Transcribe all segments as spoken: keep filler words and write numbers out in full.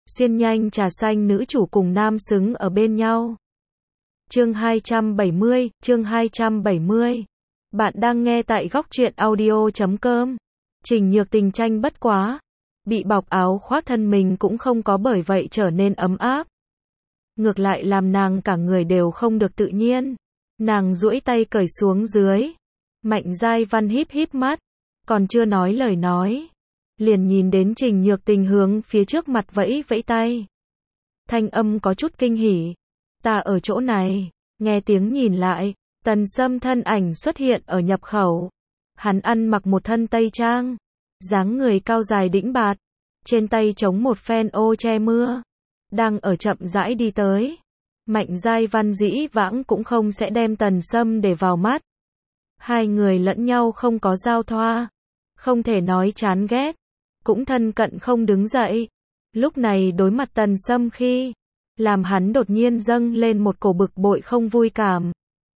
Xuyên nhanh trà xanh nữ chủ cùng nam xứng ở bên nhau. Chương hai trăm bảy mươi, chương hai trăm bảy mươi. Bạn đang nghe tại góc truyện audio chấm com. Trình Nhược Tình tranh bất quá. Bị bọc áo khoác thân mình cũng không có bởi vậy trở nên ấm áp. Ngược lại làm nàng cả người đều không được tự nhiên. Nàng duỗi tay cởi xuống dưới. Mạnh Giai Văn híp híp mắt. Còn chưa nói lời nói. Liền nhìn đến Trình Nhược Tình hướng phía trước mặt vẫy vẫy tay. Thanh âm có chút kinh hỉ. Ta ở chỗ này. Nghe tiếng nhìn lại. Tần Sâm thân ảnh xuất hiện ở nhập khẩu. Hắn ăn mặc một thân tây trang. Dáng người cao dài đĩnh bạt. Trên tay chống một phen ô che mưa. Đang ở chậm rãi đi tới. Mạnh Giai Văn dĩ vãng cũng không sẽ đem Tần Sâm để vào mắt. Hai người lẫn nhau không có giao thoa. Không thể nói chán ghét. Cũng thân cận không đứng dậy. Lúc này đối mặt Tần Sâm khi. Làm hắn đột nhiên dâng lên một cổ bực bội không vui cảm.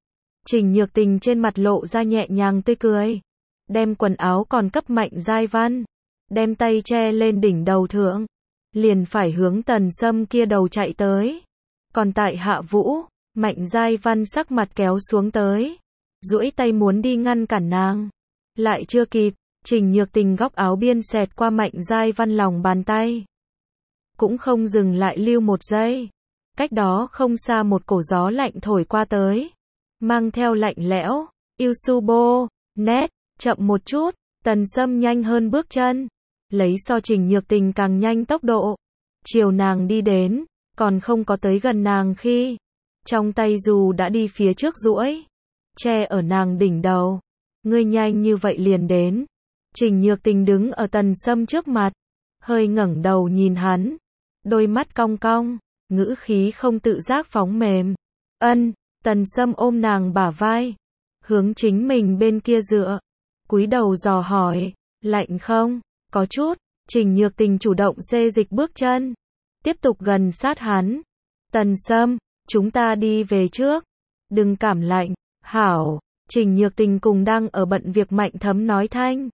Trình Nhược Tình trên mặt lộ ra nhẹ nhàng tươi cười. Đem quần áo còn cấp Mạnh Giai Văn. Đem tay che lên đỉnh đầu thượng. Liền phải hướng Tần Sâm kia đầu chạy tới. Còn tại Hạ Vũ, Mạnh Giai Văn sắc mặt kéo xuống tới. Duỗi tay muốn đi ngăn cản nàng. Lại chưa kịp, Trình Nhược Tình góc áo biên xẹt qua Mạnh Giai Văn lòng bàn tay. Cũng không dừng lại lưu một giây. Cách đó không xa một cổ gió lạnh thổi qua tới. Mang theo lạnh lẽo. Yusubo, nét, chậm một chút. Tần Sâm nhanh hơn bước chân. Lấy so Trình Nhược Tình càng nhanh tốc độ. Chiều nàng đi đến. Còn không có tới gần nàng khi. Trong tay dù đã đi phía trước duỗi. Che ở nàng đỉnh đầu. Ngươi nhanh như vậy liền đến. Trình Nhược Tình đứng ở Tần Sâm trước mặt. Hơi ngẩng đầu nhìn hắn. Đôi mắt cong cong. Ngữ khí không tự giác phóng mềm. Ân. Tần Sâm ôm nàng bả vai. Hướng chính mình bên kia dựa. Cúi đầu dò hỏi. Lạnh không? Có chút. Trình Nhược Tình chủ động xê dịch bước chân. Tiếp tục gần sát hắn. Tần Sâm, chúng ta đi về trước. Đừng cảm lạnh. Hảo. Trình Nhược Tình cùng đang ở bận việc Mạnh Thấm nói thanh.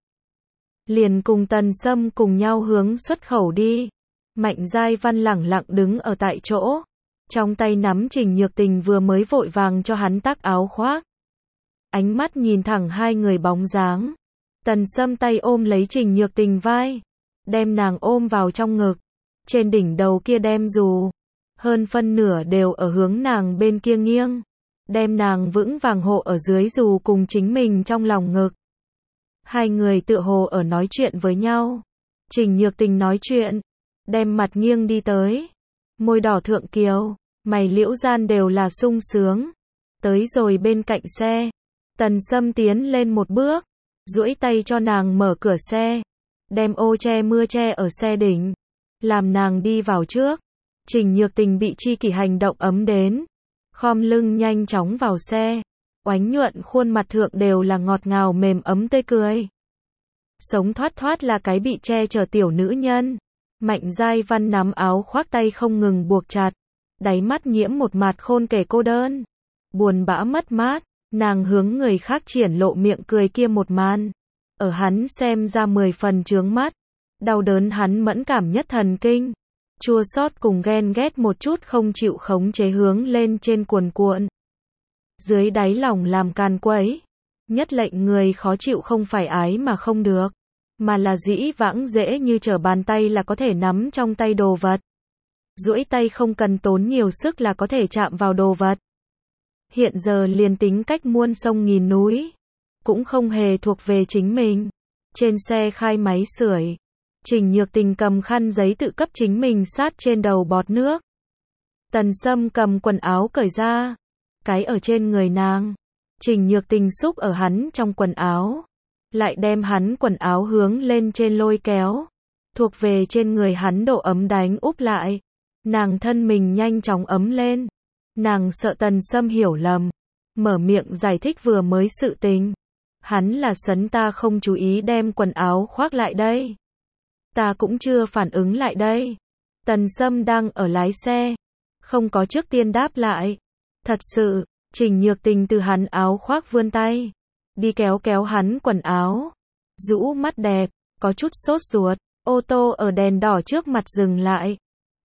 Liền cùng Tần Sâm cùng nhau hướng xuất khẩu đi. Mạnh Giai Văn lẳng lặng đứng ở tại chỗ. Trong tay nắm Trình Nhược Tình vừa mới vội vàng cho hắn tác áo khoác. Ánh mắt nhìn thẳng hai người bóng dáng. Tần Sâm tay ôm lấy Trình Nhược Tình vai. Đem nàng ôm vào trong ngực. Trên đỉnh đầu kia đem dù. Hơn phân nửa đều ở hướng nàng bên kia nghiêng. Đem nàng vững vàng hộ ở dưới dù cùng chính mình trong lòng ngực. Hai người tựa hồ ở nói chuyện với nhau. Trình Nhược Tình nói chuyện. Đem mặt nghiêng đi tới. Môi đỏ thượng kiều. Mày liễu gian đều là sung sướng. Tới rồi bên cạnh xe. Tần Sâm tiến lên một bước. Duỗi tay cho nàng mở cửa xe. Đem ô che mưa che ở xe đỉnh. Làm nàng đi vào trước. Trình Nhược Tình bị chi kỷ hành động ấm đến. Khom lưng nhanh chóng vào xe. Oánh nhuận khuôn mặt thượng đều là ngọt ngào mềm ấm tươi cười. Sống thoát thoát là cái bị che chở tiểu nữ nhân. Mạnh Giai Văn nắm áo khoác tay không ngừng buộc chặt. Đáy mắt nhiễm một mặt khôn kể cô đơn. Buồn bã mất mát. Nàng hướng người khác triển lộ miệng cười kia một màn. Ở hắn xem ra mười phần chướng mắt. Đau đớn hắn mẫn cảm nhất thần kinh. Chua xót cùng ghen ghét một chút không chịu khống chế hướng lên trên cuồn cuộn. Dưới đáy lòng làm càn quấy. Nhất lệnh người khó chịu không phải ái mà không được. Mà là dĩ vãng dễ như trở bàn tay là có thể nắm trong tay đồ vật. Duỗi tay không cần tốn nhiều sức là có thể chạm vào đồ vật. Hiện giờ liền tính cách muôn sông nghìn núi. Cũng không hề thuộc về chính mình. Trên xe khai máy sưởi. Trình Nhược Tình cầm khăn giấy tự cấp chính mình sát trên đầu bọt nước. Tần Sâm cầm quần áo cởi ra. Cái ở trên người nàng. Trình Nhược Tình xúc ở hắn trong quần áo. Lại đem hắn quần áo hướng lên trên lôi kéo. Thuộc về trên người hắn độ ấm đánh úp lại. Nàng thân mình nhanh chóng ấm lên. Nàng sợ Tần Sâm hiểu lầm. Mở miệng giải thích vừa mới sự tình. Hắn là sấn ta không chú ý đem quần áo khoác lại đây. Ta cũng chưa phản ứng lại đây. Tần Sâm đang ở lái xe. Không có trước tiên đáp lại. Thật sự, Trình Nhược Tình từ hắn áo khoác vươn tay. Đi kéo kéo hắn quần áo. Rũ mắt đẹp, có chút sốt ruột. Ô tô ở đèn đỏ trước mặt dừng lại.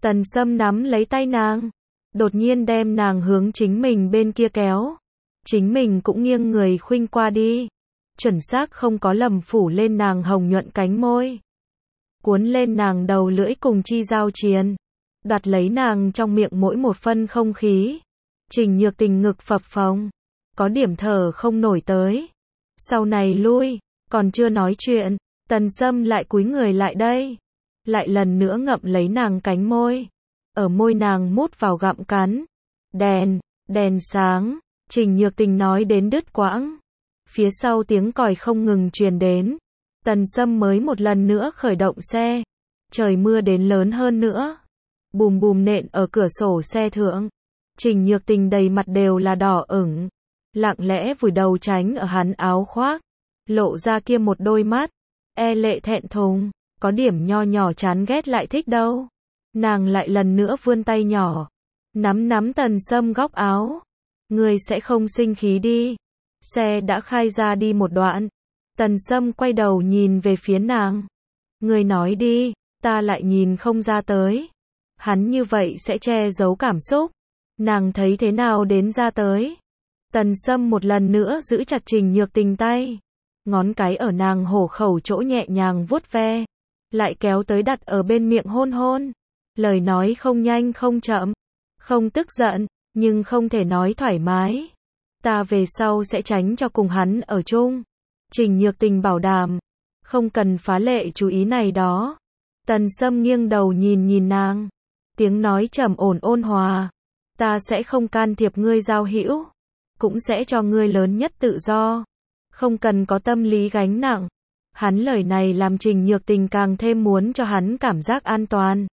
Tần Sâm nắm lấy tay nàng, đột nhiên đem nàng hướng chính mình bên kia kéo. Chính mình cũng nghiêng người khuynh qua đi, chuẩn xác không có lầm phủ lên nàng hồng nhuận cánh môi, cuốn lên nàng đầu lưỡi cùng chi giao triền, đoạt lấy nàng trong miệng mỗi một phân không khí. Trình Nhược Tình ngực phập phồng, có điểm thở không nổi tới. Sau này lui, còn chưa nói chuyện, Tần Sâm lại cúi người lại đây, lại lần nữa ngậm lấy nàng cánh môi, ở môi nàng mút vào gặm cắn. Đèn, đèn sáng, Trình Nhược Tình nói đến đứt quãng. Phía sau tiếng còi không ngừng truyền đến. Tần Sâm mới một lần nữa khởi động xe. Trời mưa đến lớn hơn nữa. Bùm bùm nện ở cửa sổ xe thượng. Trình Nhược Tình đầy mặt đều là đỏ ửng, lặng lẽ vùi đầu tránh ở hắn áo khoác, lộ ra kia một đôi mắt e lệ thẹn thùng, có điểm nho nhỏ chán ghét lại thích đâu. Nàng lại lần nữa vươn tay nhỏ, nắm nắm Tần Sâm góc áo. Ngươi sẽ không sinh khí đi. Xe đã khai ra đi một đoạn. Tần Sâm quay đầu nhìn về phía nàng. Ngươi nói đi, ta lại nhìn không ra tới. Hắn như vậy sẽ che giấu cảm xúc. Nàng thấy thế nào đến ra tới. Tần Sâm một lần nữa giữ chặt Trình Nhược Tình tay, ngón cái ở nàng hổ khẩu chỗ nhẹ nhàng vuốt ve, lại kéo tới đặt ở bên miệng hôn hôn. Lời nói không nhanh không chậm, không tức giận, nhưng không thể nói thoải mái. Ta về sau sẽ tránh cho cùng hắn ở chung. Trình Nhược Tình bảo đảm, không cần phá lệ chú ý này đó. Tần Sâm nghiêng đầu nhìn nhìn nàng, tiếng nói trầm ổn ôn hòa. Ta sẽ không can thiệp ngươi giao hữu, cũng sẽ cho ngươi lớn nhất tự do, không cần có tâm lý gánh nặng. Hắn lời này làm Trình Nhược Tình càng thêm muốn cho hắn cảm giác an toàn.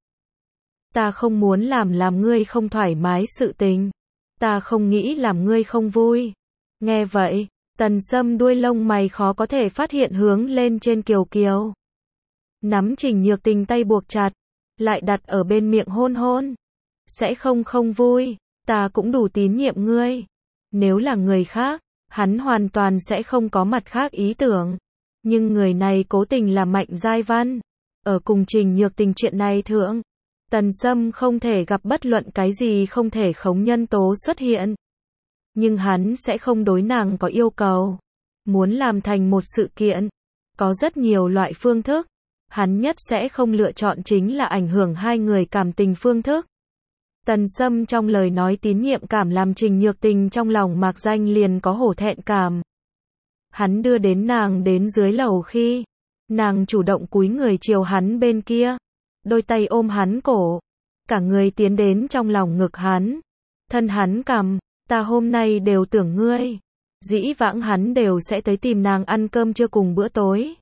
Ta không muốn làm làm ngươi không thoải mái sự tình. Ta không nghĩ làm ngươi không vui. Nghe vậy, Tần Sâm đuôi lông mày khó có thể phát hiện hướng lên trên kiều kiều. Nắm Trình Nhược Tình tay buộc chặt, lại đặt ở bên miệng hôn hôn. Sẽ không không vui, ta cũng đủ tín nhiệm ngươi. Nếu là người khác, hắn hoàn toàn sẽ không có mặt khác ý tưởng. Nhưng người này cố tình là Mạnh Giai Văn. Ở cùng Trình Nhược Tình chuyện này thượng, Tần Sâm không thể gặp bất luận cái gì không thể khống nhân tố xuất hiện. Nhưng hắn sẽ không đối nàng có yêu cầu. Muốn làm thành một sự kiện, có rất nhiều loại phương thức. Hắn nhất sẽ không lựa chọn chính là ảnh hưởng hai người cảm tình phương thức. Tần Sâm trong lời nói tín nhiệm cảm làm Trình Nhược Tình trong lòng mạc danh liền có hổ thẹn cảm. Hắn đưa đến nàng đến dưới lầu khi, nàng chủ động cúi người chiều hắn bên kia, đôi tay ôm hắn cổ, cả người tiến đến trong lòng ngực hắn, thân hắn cằm, ta hôm nay đều tưởng ngươi. Dĩ vãng hắn đều sẽ tới tìm nàng ăn cơm trưa cùng bữa tối.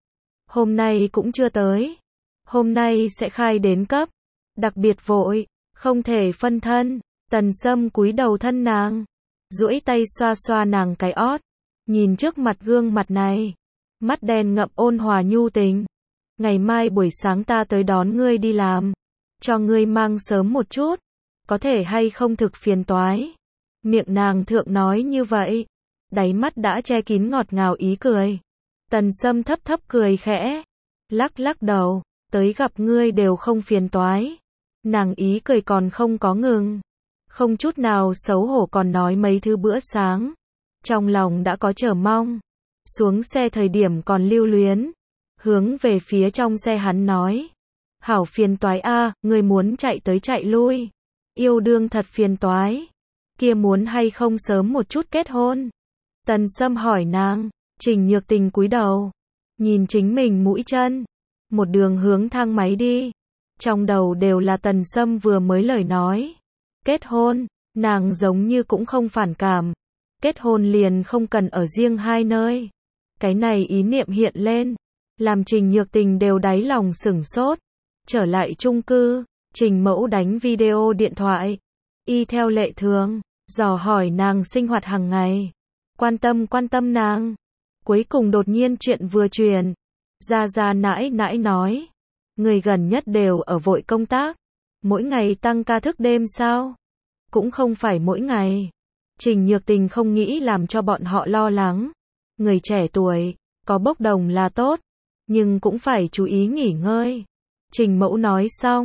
Hôm nay cũng chưa tới. Hôm nay sẽ khai đến cấp, đặc biệt vội, không thể phân thân. Tần Sâm cúi đầu thân nàng, duỗi tay xoa xoa nàng cái ót, nhìn trước mặt gương mặt này, mắt đen ngậm ôn hòa nhu tình. Ngày mai buổi sáng ta tới đón ngươi đi làm, cho ngươi mang sớm một chút, có thể hay không thực phiền toái. Miệng nàng thượng nói như vậy, đáy mắt đã che kín ngọt ngào ý cười. Tần Sâm thấp thấp cười khẽ, lắc lắc đầu, tới gặp ngươi đều không phiền toái. Nàng ý cười còn không có ngừng, không chút nào xấu hổ còn nói mấy thứ bữa sáng. Trong lòng đã có chờ mong, xuống xe thời điểm còn lưu luyến, hướng về phía trong xe hắn nói. Hảo phiền toái a, ngươi muốn chạy tới chạy lui. Yêu đương thật phiền toái. Kia muốn hay không sớm một chút kết hôn? Tần Sâm hỏi nàng. Trình Nhược Tình cúi đầu, nhìn chính mình mũi chân, một đường hướng thang máy đi. Trong đầu đều là Tần Sâm vừa mới lời nói. Kết hôn, nàng giống như cũng không phản cảm. Kết hôn liền không cần ở riêng hai nơi. Cái này ý niệm hiện lên, làm Trình Nhược Tình đều đáy lòng sửng sốt. Trở lại chung cư, Trình Mẫu đánh video điện thoại, y theo lệ thường, dò hỏi nàng sinh hoạt hàng ngày, quan tâm quan tâm nàng. Cuối cùng đột nhiên chuyện vừa truyền, Gia Gia nãi nãi nói, người gần nhất đều ở vội công tác, mỗi ngày tăng ca thức đêm sao? Cũng không phải mỗi ngày. Trình Nhược Tình không nghĩ làm cho bọn họ lo lắng. Người trẻ tuổi, có bốc đồng là tốt, nhưng cũng phải chú ý nghỉ ngơi. Trình Mẫu nói xong,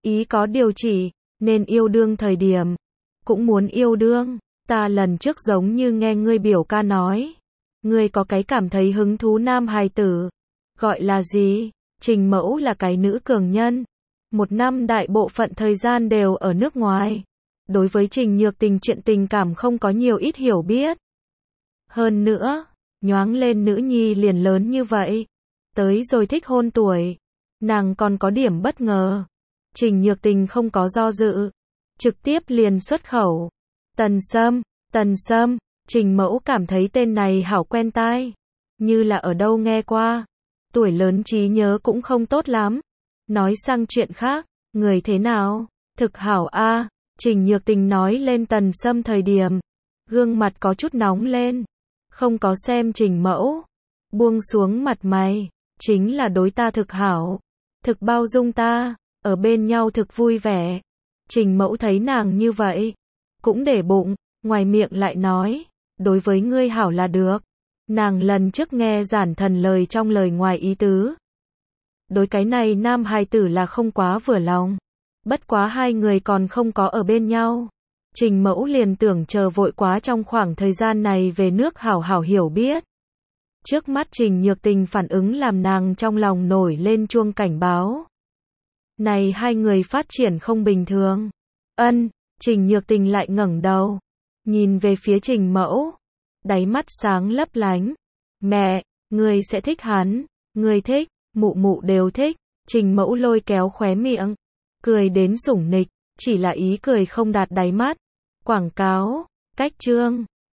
Ý có điều chỉ, nên yêu đương thời điểm, cũng muốn yêu đương. Ta lần trước giống như nghe ngươi biểu ca nói, ngươi có cái cảm thấy hứng thú nam hài tử. Gọi là gì? Trình Mẫu là cái nữ cường nhân. Một năm đại bộ phận thời gian đều ở nước ngoài. Đối với Trình Nhược Tình chuyện tình cảm không có nhiều ít hiểu biết. Hơn nữa, nhoáng lên nữ nhi liền lớn như vậy. Tới rồi thích hôn tuổi. Nàng còn có điểm bất ngờ. Trình Nhược Tình không có do dự. Trực tiếp liền xuất khẩu. Tần Sâm, Tần Sâm, Trình Mẫu cảm thấy tên này hảo quen tai. Như là ở đâu nghe qua. Tuổi lớn trí nhớ cũng không tốt lắm. Nói sang chuyện khác, người thế nào? Thực hảo a. Trình Nhược Tình nói lên Tần Sâm thời điểm. Gương mặt có chút nóng lên. Không có xem Trình Mẫu. Buông xuống mặt mày. Chính là đối ta thực hảo. Thực bao dung ta. Ở bên nhau thực vui vẻ. Trình Mẫu thấy nàng như vậy. Cũng để bụng. Ngoài miệng lại nói. Đối với ngươi hảo là được. Nàng lần trước nghe giản thần lời trong lời ngoài ý tứ. Đối cái này nam hài tử là không quá vừa lòng. Bất quá hai người còn không có ở bên nhau. Trình Mẫu liền tưởng chờ vội quá trong khoảng thời gian này về nước hảo hảo hiểu biết. Trước mắt Trình Nhược Tình phản ứng làm nàng trong lòng nổi lên chuông cảnh báo. Này hai người phát triển không bình thường. Ân, Trình Nhược Tình lại ngẩng đầu. Nhìn về phía Trình Mẫu. Đáy mắt sáng lấp lánh. Mẹ, người sẽ thích hắn. Người thích, mụ mụ đều thích. Trình Mẫu lôi kéo khóe miệng. Cười đến sủng nịch. Chỉ là ý cười không đạt đáy mắt. Quảng cáo, cách chương.